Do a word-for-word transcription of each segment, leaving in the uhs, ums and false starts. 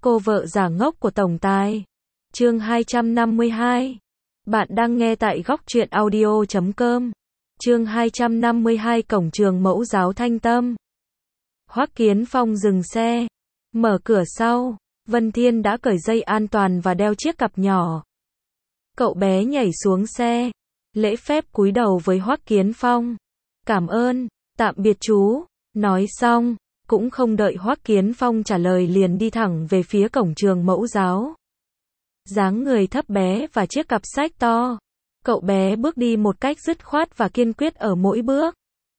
Cô vợ giả ngốc của tổng tài. Chương hai trăm năm mươi hai. Bạn đang nghe tại góc truyện audio chấm com. Chương hai trăm năm mươi hai Cổng trường mẫu giáo Thanh Tâm. Hoắc Kiến Phong dừng xe, mở cửa sau, Vân Thiên đã cởi dây an toàn và đeo chiếc cặp nhỏ. Cậu bé nhảy xuống xe, lễ phép cúi đầu với Hoắc Kiến Phong. Cảm ơn, tạm biệt chú. Nói xong, cũng không đợi Hoắc Kiến Phong trả lời liền đi thẳng về phía cổng trường mẫu giáo. Dáng người thấp bé và chiếc cặp sách to, cậu bé bước đi một cách dứt khoát và kiên quyết ở mỗi bước.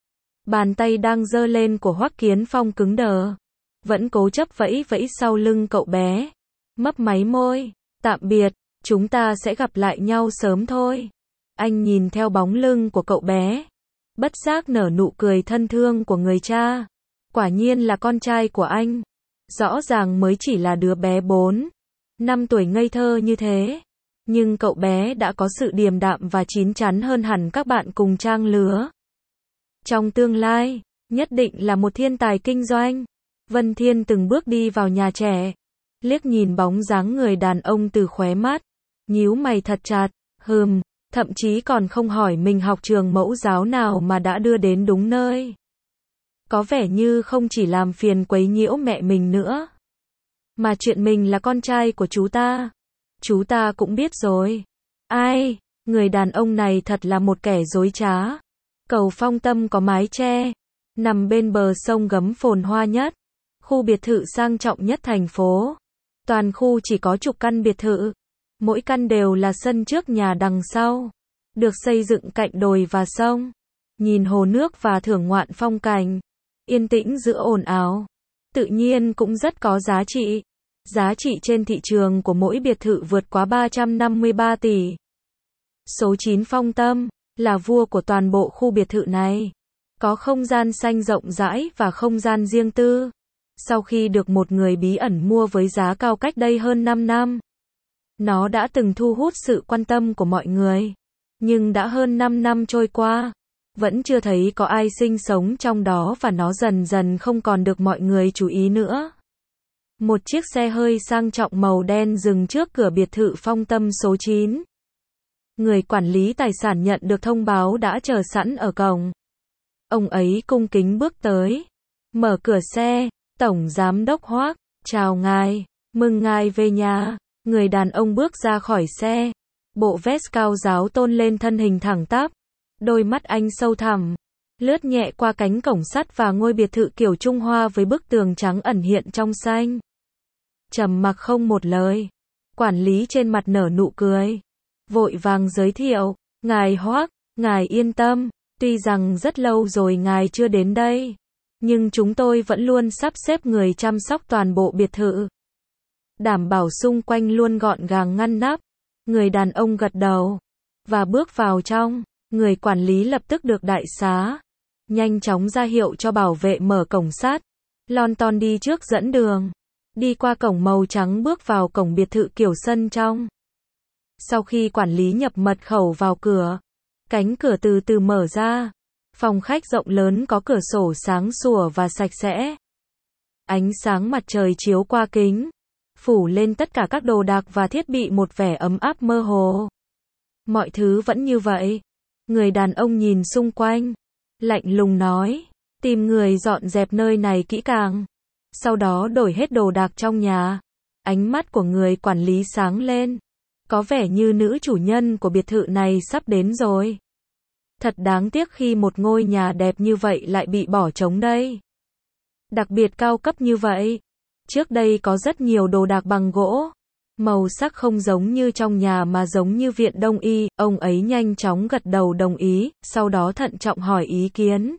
Bàn tay đang giơ lên của Hoắc Kiến Phong cứng đờ, vẫn cố chấp vẫy vẫy sau lưng cậu bé, mấp máy môi, tạm biệt, chúng ta sẽ gặp lại nhau sớm thôi. Anh nhìn theo bóng lưng của cậu bé, bất giác nở nụ cười thân thương của người cha. Quả nhiên là con trai của anh. Rõ ràng mới chỉ là đứa bé bốn, năm tuổi ngây thơ như thế, nhưng cậu bé đã có sự điềm đạm và chín chắn hơn hẳn các bạn cùng trang lứa. Trong tương lai, nhất định là một thiên tài kinh doanh. Vân Thiên từng bước đi vào nhà trẻ, liếc nhìn bóng dáng người đàn ông từ khóe mắt, nhíu mày thật chặt, hừm, thậm chí còn không hỏi mình học trường mẫu giáo nào mà đã đưa đến đúng nơi. Có vẻ như không chỉ làm phiền quấy nhiễu mẹ mình nữa, mà chuyện mình là con trai của chú ta, chú ta cũng biết rồi. Ai, người đàn ông này thật là một kẻ dối trá. Cầu Phong Tâm có mái che, nằm bên bờ sông gấm phồn hoa nhất, khu biệt thự sang trọng nhất thành phố. Toàn khu chỉ có chục căn biệt thự, mỗi căn đều là sân trước nhà đằng sau, được xây dựng cạnh đồi và sông, nhìn hồ nước và thưởng ngoạn phong cảnh, yên tĩnh giữa ồn ào, tự nhiên cũng rất có giá trị. Giá trị trên thị trường của mỗi biệt thự vượt quá ba trăm năm mươi ba tỷ. Số chín Phong Tâm là vua của toàn bộ khu biệt thự này, có không gian xanh rộng rãi và không gian riêng tư. Sau khi được một người bí ẩn mua với giá cao cách đây hơn năm năm, nó đã từng thu hút sự quan tâm của mọi người, nhưng đã hơn năm năm trôi qua, vẫn chưa thấy có ai sinh sống trong đó và nó dần dần không còn được mọi người chú ý nữa. Một chiếc xe hơi sang trọng màu đen dừng trước cửa biệt thự Phong Tâm số chín. Người quản lý tài sản nhận được thông báo đã chờ sẵn ở cổng. Ông ấy cung kính bước tới, mở cửa xe, Tổng Giám đốc Hoắc, chào ngài, mừng ngài về nhà. Người đàn ông bước ra khỏi xe, bộ vest cao ráo tôn lên thân hình thẳng tắp, đôi mắt anh sâu thẳm, lướt nhẹ qua cánh cổng sắt và ngôi biệt thự kiểu Trung Hoa với bức tường trắng ẩn hiện trong xanh. Trầm mặc không một lời, quản lý trên mặt nở nụ cười, vội vàng giới thiệu, ngài Hoắc, ngài yên tâm, tuy rằng rất lâu rồi ngài chưa đến đây, nhưng chúng tôi vẫn luôn sắp xếp người chăm sóc toàn bộ biệt thự, đảm bảo xung quanh luôn gọn gàng ngăn nắp. Người đàn ông gật đầu và bước vào trong. Người quản lý lập tức được đại xá, nhanh chóng ra hiệu cho bảo vệ mở cổng sắt, lon ton đi trước dẫn đường, đi qua cổng màu trắng bước vào cổng biệt thự kiểu sân trong. Sau khi quản lý nhập mật khẩu vào cửa, cánh cửa từ từ mở ra, phòng khách rộng lớn có cửa sổ sáng sủa và sạch sẽ. Ánh sáng mặt trời chiếu qua kính, phủ lên tất cả các đồ đạc và thiết bị một vẻ ấm áp mơ hồ. Mọi thứ vẫn như vậy. Người đàn ông nhìn xung quanh, lạnh lùng nói, tìm người dọn dẹp nơi này kỹ càng, sau đó đổi hết đồ đạc trong nhà. Ánh mắt của người quản lý sáng lên, có vẻ như nữ chủ nhân của biệt thự này sắp đến rồi. Thật đáng tiếc khi một ngôi nhà đẹp như vậy lại bị bỏ trống đây. Đặc biệt cao cấp như vậy. Trước đây có rất nhiều đồ đạc bằng gỗ, màu sắc không giống như trong nhà mà giống như viện đông y. Ông ấy nhanh chóng gật đầu đồng ý, sau đó thận trọng hỏi ý kiến.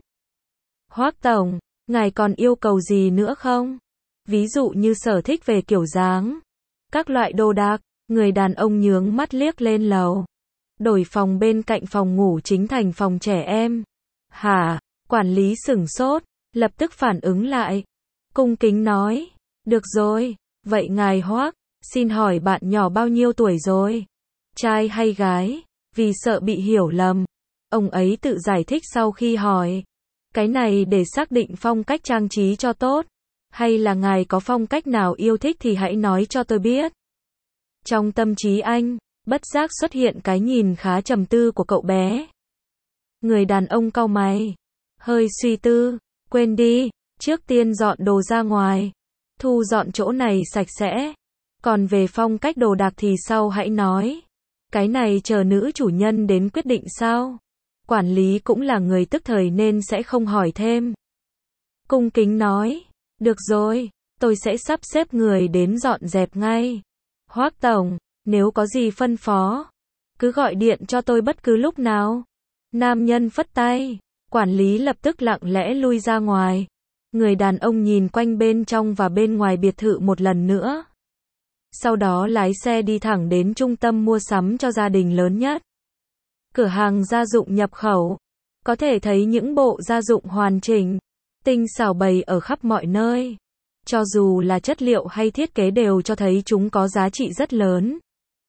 Hoắc Tổng, ngài còn yêu cầu gì nữa không? Ví dụ như sở thích về kiểu dáng, các loại đồ đạc. Người đàn ông nhướng mắt liếc lên lầu, đổi phòng bên cạnh phòng ngủ chính thành phòng trẻ em. Hả? Quản lý sửng sốt, lập tức phản ứng lại, cung kính nói, được rồi, vậy ngài Hoắc, xin hỏi bạn nhỏ bao nhiêu tuổi rồi? Trai hay gái? Vì sợ bị hiểu lầm, ông ấy tự giải thích sau khi hỏi. Cái này để xác định phong cách trang trí cho tốt. Hay là ngài có phong cách nào yêu thích thì hãy nói cho tôi biết. Trong tâm trí anh, bất giác xuất hiện cái nhìn khá trầm tư của cậu bé. Người đàn ông cau mày, hơi suy tư, quên đi, trước tiên dọn đồ ra ngoài, thu dọn chỗ này sạch sẽ. Còn về phong cách đồ đạc thì sau hãy nói. Cái này chờ nữ chủ nhân đến quyết định sao? Quản lý cũng là người tức thời nên sẽ không hỏi thêm. Cung kính nói, được rồi, tôi sẽ sắp xếp người đến dọn dẹp ngay. Hoác tổng, nếu có gì phân phó, cứ gọi điện cho tôi bất cứ lúc nào. Nam nhân phất tay, quản lý lập tức lặng lẽ lui ra ngoài. Người đàn ông nhìn quanh bên trong và bên ngoài biệt thự một lần nữa. Sau đó lái xe đi thẳng đến trung tâm mua sắm cho gia đình lớn nhất. Cửa hàng gia dụng nhập khẩu. Có thể thấy những bộ gia dụng hoàn chỉnh, tinh xảo bày ở khắp mọi nơi. Cho dù là chất liệu hay thiết kế đều cho thấy chúng có giá trị rất lớn.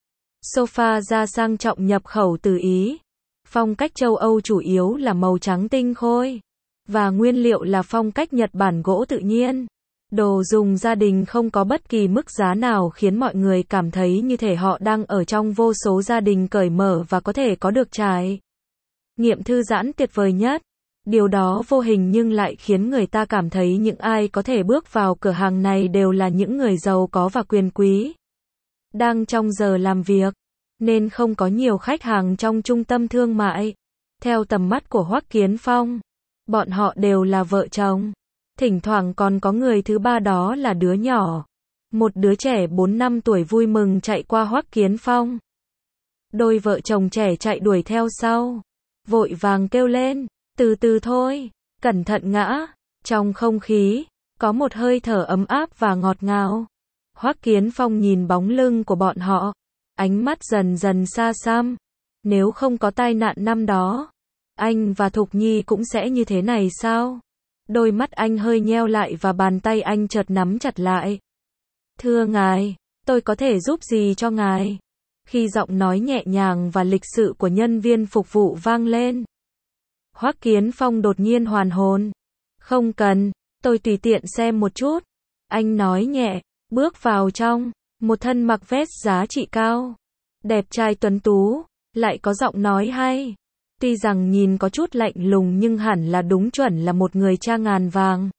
Sofa da sang trọng nhập khẩu từ Ý. Phong cách châu Âu chủ yếu là màu trắng tinh khôi. Và nguyên liệu là phong cách Nhật Bản gỗ tự nhiên. Đồ dùng gia đình không có bất kỳ mức giá nào khiến mọi người cảm thấy như thể họ đang ở trong vô số gia đình cởi mở và có thể có được trải nghiệm thư giãn tuyệt vời nhất. Điều đó vô hình nhưng lại khiến người ta cảm thấy những ai có thể bước vào cửa hàng này đều là những người giàu có và quyền quý. Đang trong giờ làm việc, nên không có nhiều khách hàng trong trung tâm thương mại. Theo tầm mắt của Hoắc Kiến Phong, bọn họ đều là vợ chồng. Thỉnh thoảng còn có người thứ ba, đó là đứa nhỏ. Một đứa trẻ bốn năm tuổi vui mừng chạy qua Hoắc Kiến Phong. Đôi vợ chồng trẻ chạy đuổi theo sau, vội vàng kêu lên, từ từ thôi, cẩn thận ngã. Trong không khí, có một hơi thở ấm áp và ngọt ngào. Hoắc Kiến Phong nhìn bóng lưng của bọn họ, ánh mắt dần dần xa xăm. Nếu không có tai nạn năm đó, anh và Thục Nhi cũng sẽ như thế này sao? Đôi mắt anh hơi nheo lại và bàn tay anh chợt nắm chặt lại. Thưa ngài, tôi có thể giúp gì cho ngài? Khi giọng nói nhẹ nhàng và lịch sự của nhân viên phục vụ vang lên, Hoắc Kiến Phong đột nhiên hoàn hồn. Không cần, tôi tùy tiện xem một chút. Anh nói nhẹ, bước vào trong. Một thân mặc vest giá trị cao, đẹp trai tuấn tú, lại có giọng nói hay. Tuy rằng nhìn có chút lạnh lùng nhưng hẳn là đúng chuẩn là một người cha ngàn vàng.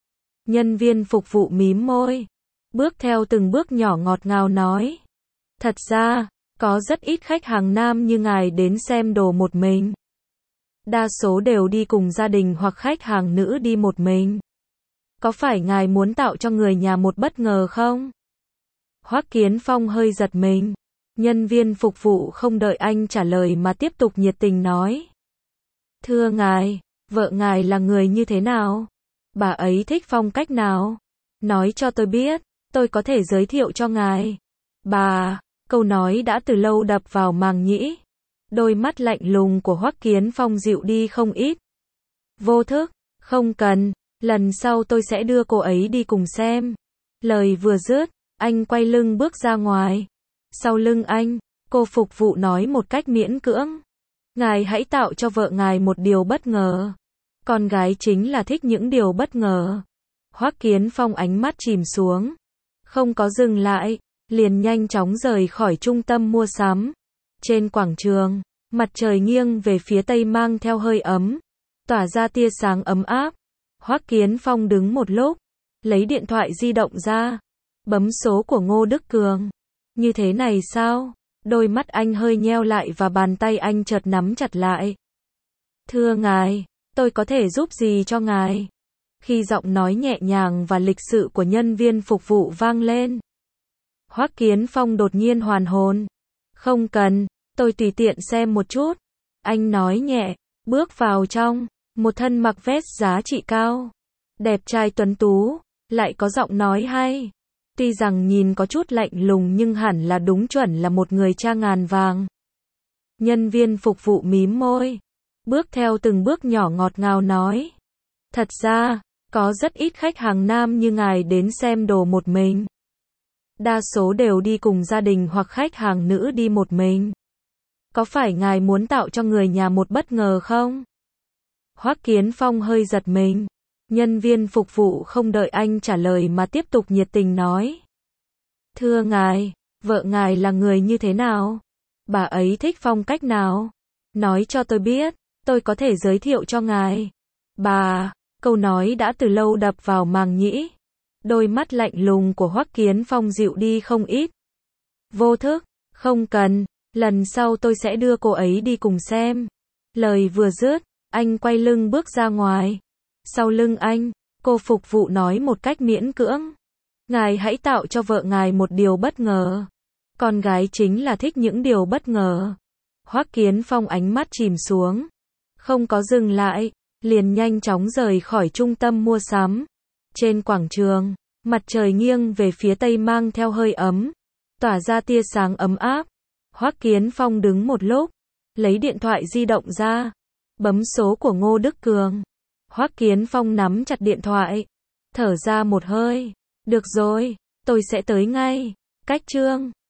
Nhân viên phục vụ mím môi, bước theo từng bước nhỏ ngọt ngào nói. Thật ra, có rất ít khách hàng nam như ngài đến xem đồ một mình. Đa số đều đi cùng gia đình hoặc khách hàng nữ đi một mình. Có phải ngài muốn tạo cho người nhà một bất ngờ không? Hoắc Kiến Phong hơi giật mình. Nhân viên phục vụ không đợi anh trả lời mà tiếp tục nhiệt tình nói. Thưa ngài, vợ ngài là người như thế nào? Bà ấy thích phong cách nào? Nói cho tôi biết, tôi có thể giới thiệu cho ngài. Bà, câu nói đã từ lâu đập vào màng nhĩ. Đôi mắt lạnh lùng của Hoắc Kiến Phong dịu đi không ít. Vô thức, không cần, lần sau tôi sẽ đưa cô ấy đi cùng xem. Lời vừa dứt, anh quay lưng bước ra ngoài. Sau lưng anh, cô phục vụ nói một cách miễn cưỡng. Ngài hãy tạo cho vợ ngài một điều bất ngờ. Con gái chính là thích những điều bất ngờ. Hoắc Kiến Phong ánh mắt chìm xuống. Không có dừng lại, liền nhanh chóng rời khỏi trung tâm mua sắm. Trên quảng trường, mặt trời nghiêng về phía tây mang theo hơi ấm, tỏa ra tia sáng ấm áp. Hoắc Kiến Phong đứng một lúc, lấy điện thoại di động ra, bấm số của Ngô Đức Cường. Như thế này sao? Đôi mắt anh hơi nheo lại và bàn tay anh chợt nắm chặt lại. Thưa ngài, tôi có thể giúp gì cho ngài? Khi giọng nói nhẹ nhàng và lịch sự của nhân viên phục vụ vang lên, Hoắc Kiến Phong đột nhiên hoàn hồn. Không cần, tôi tùy tiện xem một chút. Anh nói nhẹ, bước vào trong. Một thân mặc vest giá trị cao, đẹp trai tuấn tú, lại có giọng nói hay. Tuy rằng nhìn có chút lạnh lùng nhưng hẳn là đúng chuẩn là một người cha ngàn vàng. Nhân viên phục vụ mím môi, bước theo từng bước nhỏ ngọt ngào nói. Thật ra, có rất ít khách hàng nam như ngài đến xem đồ một mình. Đa số đều đi cùng gia đình hoặc khách hàng nữ đi một mình. Có phải ngài muốn tạo cho người nhà một bất ngờ không? Hoắc Kiến Phong hơi giật mình. Nhân viên phục vụ không đợi anh trả lời mà tiếp tục nhiệt tình nói. Thưa ngài, vợ ngài là người như thế nào? Bà ấy thích phong cách nào? Nói cho tôi biết, tôi có thể giới thiệu cho ngài. Bà, câu nói đã từ lâu đập vào màng nhĩ. Đôi mắt lạnh lùng của Hoắc Kiến Phong dịu đi không ít. Vô thức, không cần, lần sau tôi sẽ đưa cô ấy đi cùng xem. Lời vừa dứt, anh quay lưng bước ra ngoài. Sau lưng anh, cô phục vụ nói một cách miễn cưỡng. Ngài hãy tạo cho vợ ngài một điều bất ngờ. Con gái chính là thích những điều bất ngờ. Hoắc Kiến Phong ánh mắt chìm xuống. Không có dừng lại, liền nhanh chóng rời khỏi trung tâm mua sắm. Trên quảng trường, mặt trời nghiêng về phía tây mang theo hơi ấm, tỏa ra tia sáng ấm áp. Hoắc Kiến Phong đứng một lúc, lấy điện thoại di động ra, bấm số của Ngô Đức Cường. Hoắc Kiến Phong nắm chặt điện thoại, thở ra một hơi. Được rồi, tôi sẽ tới ngay. Cách chương